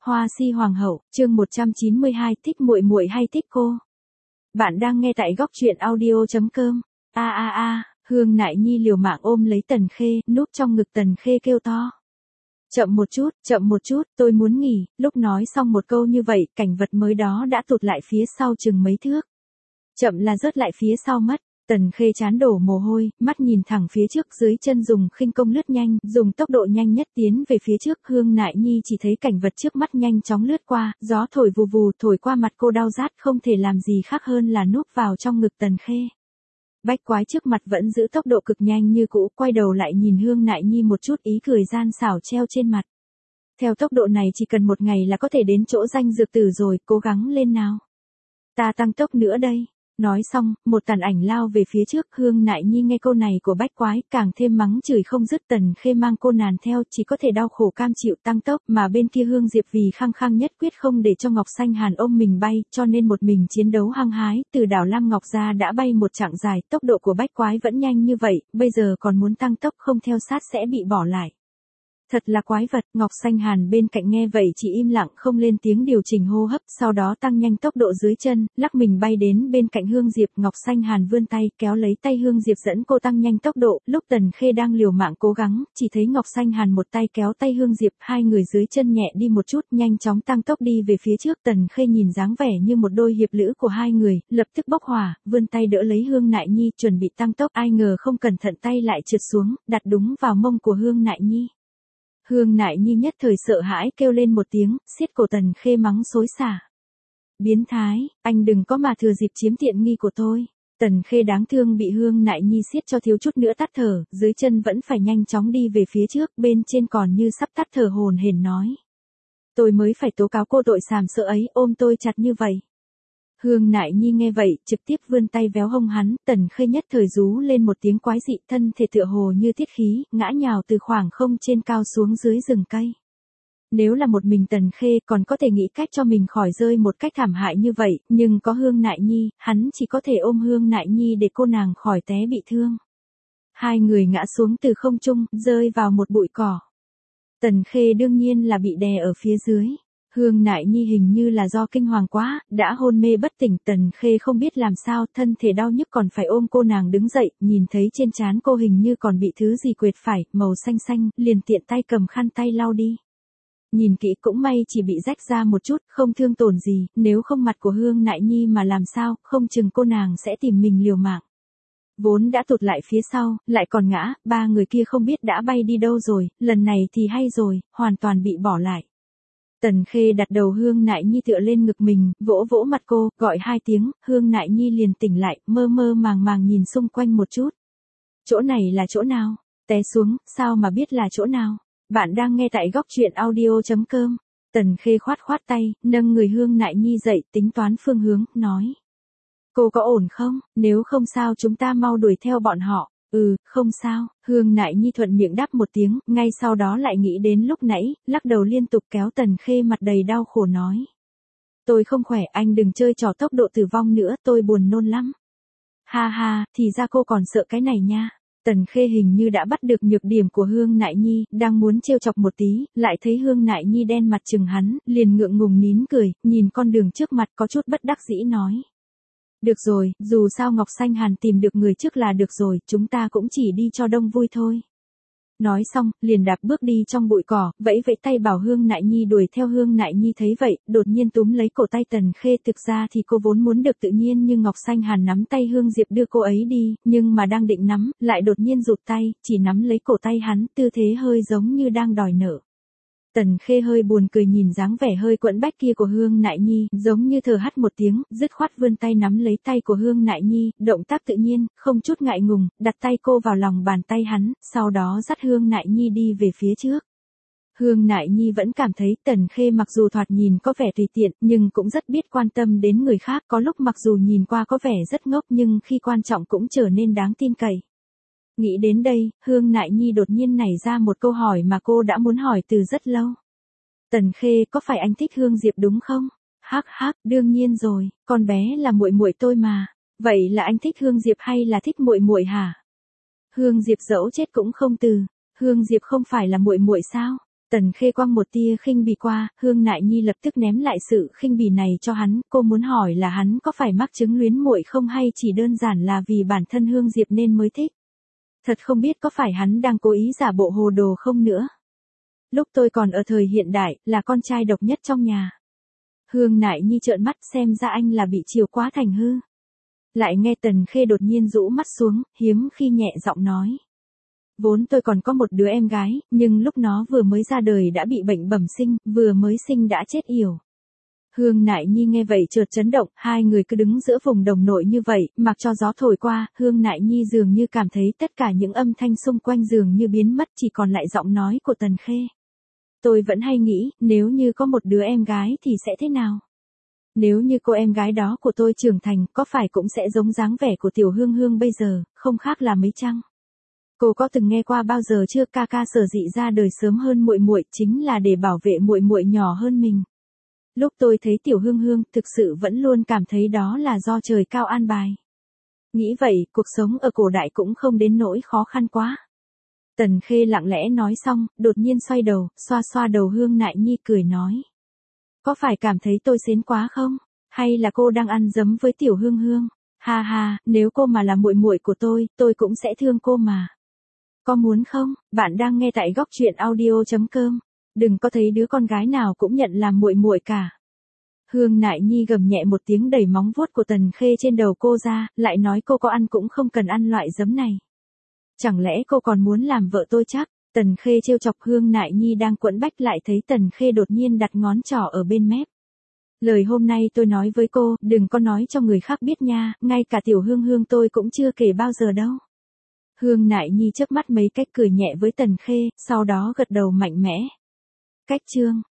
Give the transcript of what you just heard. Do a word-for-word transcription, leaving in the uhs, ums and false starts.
Hoa si hoàng hậu, chương một trăm chín mươi hai, thích muội muội hay thích cô? Bạn đang nghe tại góc truyện audio chấm com. A a a, Hương Nại Nhi liều mạng ôm lấy Tần Khê, núp trong ngực Tần Khê kêu to. Chậm một chút, chậm một chút, tôi muốn nghỉ. Lúc nói xong một câu như vậy, cảnh vật mới đó đã tụt lại phía sau chừng mấy thước. Chậm là rớt lại phía sau mất. Tần Khê chán đổ mồ hôi, mắt nhìn thẳng phía trước, dưới chân dùng khinh công lướt nhanh, dùng tốc độ nhanh nhất tiến về phía trước. Hương Nại Nhi chỉ thấy cảnh vật trước mắt nhanh chóng lướt qua, gió thổi vù vù thổi qua mặt cô đau rát, không thể làm gì khác hơn là núp vào trong ngực Tần Khê. Bách quái trước mặt vẫn giữ tốc độ cực nhanh như cũ, quay đầu lại nhìn Hương Nại Nhi một chút, ý cười gian xảo treo trên mặt. Theo tốc độ này chỉ cần một ngày là có thể đến chỗ danh dược tử rồi, cố gắng lên nào. Ta tăng tốc nữa đây. Nói xong, một tàn ảnh lao về phía trước. Hương Nại Nhi nghe câu này của bách quái, càng thêm mắng chửi không dứt. Tần Khê mang cô nàng theo, chỉ có thể đau khổ cam chịu tăng tốc, mà bên kia Hương Diệp vì khăng khăng nhất quyết không để cho Ngọc Xanh Hàn ôm mình bay, cho nên một mình chiến đấu hăng hái, từ đảo Lam Ngọc ra đã bay một chặng dài. Tốc độ của bách quái vẫn nhanh như vậy, bây giờ còn muốn tăng tốc không theo sát sẽ bị bỏ lại. Thật là quái vật. Ngọc Xanh Hàn bên cạnh nghe vậy chỉ im lặng không lên tiếng, điều chỉnh hô hấp, sau đó tăng nhanh tốc độ dưới chân, lắc mình bay đến bên cạnh Hương Diệp. Ngọc Xanh Hàn vươn tay, kéo lấy tay Hương Diệp dẫn cô tăng nhanh tốc độ. Lúc Tần Khê đang liều mạng cố gắng, chỉ thấy Ngọc Xanh Hàn một tay kéo tay Hương Diệp, hai người dưới chân nhẹ đi một chút, nhanh chóng tăng tốc đi về phía trước. Tần Khê nhìn dáng vẻ như một đôi hiệp lữ của hai người, lập tức bốc hỏa, vươn tay đỡ lấy Hương Nại Nhi, chuẩn bị tăng tốc, ai ngờ không cẩn thận tay lại trượt xuống, đặt đúng vào mông của Hương Nại Nhi. Hương Nại Nhi nhất thời sợ hãi kêu lên một tiếng, siết cổ Tần Khê mắng xối xả. Biến thái, anh đừng có mà thừa dịp chiếm tiện nghi của tôi. Tần Khê đáng thương bị Hương Nại Nhi siết cho thiếu chút nữa tắt thở, dưới chân vẫn phải nhanh chóng đi về phía trước, bên trên còn như sắp tắt thở hồn hển nói. Tôi mới phải tố cáo cô tội sàm sợ ấy, ôm tôi chặt như vậy. Hương Nại Nhi nghe vậy, trực tiếp vươn tay véo hông hắn. Tần Khê nhất thời rú lên một tiếng quái dị, thân thể tựa hồ như tiết khí, ngã nhào từ khoảng không trên cao xuống dưới rừng cây. Nếu là một mình Tần Khê còn có thể nghĩ cách cho mình khỏi rơi một cách thảm hại như vậy, nhưng có Hương Nại Nhi, hắn chỉ có thể ôm Hương Nại Nhi để cô nàng khỏi té bị thương. Hai người ngã xuống từ không trung, rơi vào một bụi cỏ. Tần Khê đương nhiên là bị đè ở phía dưới. Hương Nại Nhi hình như là do kinh hoàng quá, đã hôn mê bất tỉnh. Tần Khê không biết làm sao, thân thể đau nhức còn phải ôm cô nàng đứng dậy, nhìn thấy trên trán cô hình như còn bị thứ gì quệt phải, màu xanh xanh, liền tiện tay cầm khăn tay lau đi. Nhìn kỹ cũng may chỉ bị rách ra một chút, không thương tổn gì, nếu không mặt của Hương Nại Nhi mà làm sao, không chừng cô nàng sẽ tìm mình liều mạng. Vốn đã tụt lại phía sau, lại còn ngã, ba người kia không biết đã bay đi đâu rồi, lần này thì hay rồi, hoàn toàn bị bỏ lại. Tần Khê đặt đầu Hương Nại Nhi tựa lên ngực mình, vỗ vỗ mặt cô, gọi hai tiếng, Hương Nại Nhi liền tỉnh lại, mơ mơ màng màng nhìn xung quanh một chút. Chỗ này là chỗ nào? Té xuống, sao mà biết là chỗ nào? Bạn đang nghe tại góc truyện audio chấm com. Tần Khê khoát khoát tay, nâng người Hương Nại Nhi dậy, tính toán phương hướng, nói. Cô có ổn không? Nếu không sao chúng ta mau đuổi theo bọn họ. Ừ, không sao. Hương Nại Nhi thuận miệng đáp một tiếng, ngay sau đó lại nghĩ đến lúc nãy, lắc đầu liên tục kéo Tần Khê mặt đầy đau khổ nói. Tôi không khỏe, anh đừng chơi trò tốc độ tử vong nữa, tôi buồn nôn lắm. Ha ha, thì ra cô còn sợ cái này nha. Tần Khê hình như đã bắt được nhược điểm của Hương Nại Nhi, đang muốn trêu chọc một tí, lại thấy Hương Nại Nhi đen mặt chừng hắn, liền ngượng ngùng nín cười, nhìn con đường trước mặt có chút bất đắc dĩ nói. Được rồi, dù sao Ngọc Xanh Hàn tìm được người trước là được rồi, chúng ta cũng chỉ đi cho đông vui thôi. Nói xong, liền đạp bước đi trong bụi cỏ, vẫy vẫy tay bảo Hương Nại Nhi đuổi theo. Hương Nại Nhi thấy vậy, đột nhiên túm lấy cổ tay Tần Khê, thực ra thì cô vốn muốn được tự nhiên như Ngọc Xanh Hàn nắm tay Hương Diệp đưa cô ấy đi, nhưng mà đang định nắm, lại đột nhiên rụt tay, chỉ nắm lấy cổ tay hắn, tư thế hơi giống như đang đòi nợ. Tần Khê hơi buồn cười nhìn dáng vẻ hơi quẫn bách kia của Hương Nại Nhi, giống như thở hắt một tiếng, dứt khoát vươn tay nắm lấy tay của Hương Nại Nhi, động tác tự nhiên, không chút ngại ngùng, đặt tay cô vào lòng bàn tay hắn, sau đó dắt Hương Nại Nhi đi về phía trước. Hương Nại Nhi vẫn cảm thấy Tần Khê mặc dù thoạt nhìn có vẻ tùy tiện, nhưng cũng rất biết quan tâm đến người khác, có lúc mặc dù nhìn qua có vẻ rất ngốc nhưng khi quan trọng cũng trở nên đáng tin cậy. Nghĩ đến đây, Hương Nại Nhi đột nhiên nảy ra một câu hỏi mà cô đã muốn hỏi từ rất lâu. Tần Khê, có phải anh thích Hương Diệp đúng không? Hắc hắc, đương nhiên rồi, con bé là muội muội tôi mà. Vậy là anh thích Hương Diệp hay là thích muội muội hả? Hương Diệp dẫu chết cũng không từ. Hương Diệp không phải là muội muội sao? Tần Khê quăng một tia khinh bỉ qua, Hương Nại Nhi lập tức ném lại sự khinh bỉ này cho hắn, cô muốn hỏi là hắn có phải mắc chứng luyến muội không hay chỉ đơn giản là vì bản thân Hương Diệp nên mới thích. Thật không biết có phải hắn đang cố ý giả bộ hồ đồ không nữa. Lúc tôi còn ở thời hiện đại, là con trai độc nhất trong nhà. Hương Nại Nhi trợn mắt xem ra anh là bị chiều quá thành hư. Lại nghe Tần Khê đột nhiên rũ mắt xuống, hiếm khi nhẹ giọng nói. Vốn tôi còn có một đứa em gái, nhưng lúc nó vừa mới ra đời đã bị bệnh bẩm sinh, vừa mới sinh đã chết yểu. Hương Nại Nhi nghe vậy chợt chấn động, hai người cứ đứng giữa vùng đồng nội như vậy, mặc cho gió thổi qua, Hương Nại Nhi dường như cảm thấy tất cả những âm thanh xung quanh dường như biến mất, chỉ còn lại giọng nói của Tần Khê. Tôi vẫn hay nghĩ, nếu như có một đứa em gái thì sẽ thế nào? Nếu như cô em gái đó của tôi trưởng thành, có phải cũng sẽ giống dáng vẻ của tiểu Hương Hương bây giờ, không khác là mấy chăng? Cô có từng nghe qua bao giờ chưa, ca ca sở dĩ ra đời sớm hơn muội muội chính là để bảo vệ muội muội nhỏ hơn mình. Lúc tôi thấy tiểu Hương Hương, thực sự vẫn luôn cảm thấy đó là do trời cao an bài. Nghĩ vậy, cuộc sống ở cổ đại cũng không đến nỗi khó khăn quá. Tần Khê lặng lẽ nói xong, đột nhiên xoay đầu, xoa xoa đầu Hương Nại Nhi cười nói. Có phải cảm thấy tôi xến quá không? Hay là cô đang ăn dấm với tiểu Hương Hương? Ha ha, nếu cô mà là muội muội của tôi, tôi cũng sẽ thương cô mà. Có muốn không? Bạn đang nghe tại góc truyện audio chấm com. Đừng có thấy đứa con gái nào cũng nhận làm muội muội cả. Hương Nại Nhi gầm nhẹ một tiếng đẩy móng vuốt của Tần Khê trên đầu cô ra, lại nói cô có ăn cũng không cần ăn loại giấm này. Chẳng lẽ cô còn muốn làm vợ tôi chắc? Tần Khê trêu chọc Hương Nại Nhi đang quẫn bách lại thấy Tần Khê đột nhiên đặt ngón trỏ ở bên mép. Lời hôm nay tôi nói với cô, đừng có nói cho người khác biết nha, ngay cả tiểu Hương Hương tôi cũng chưa kể bao giờ đâu. Hương Nại Nhi chớp mắt mấy cách cười nhẹ với Tần Khê, sau đó gật đầu mạnh mẽ. Cách chương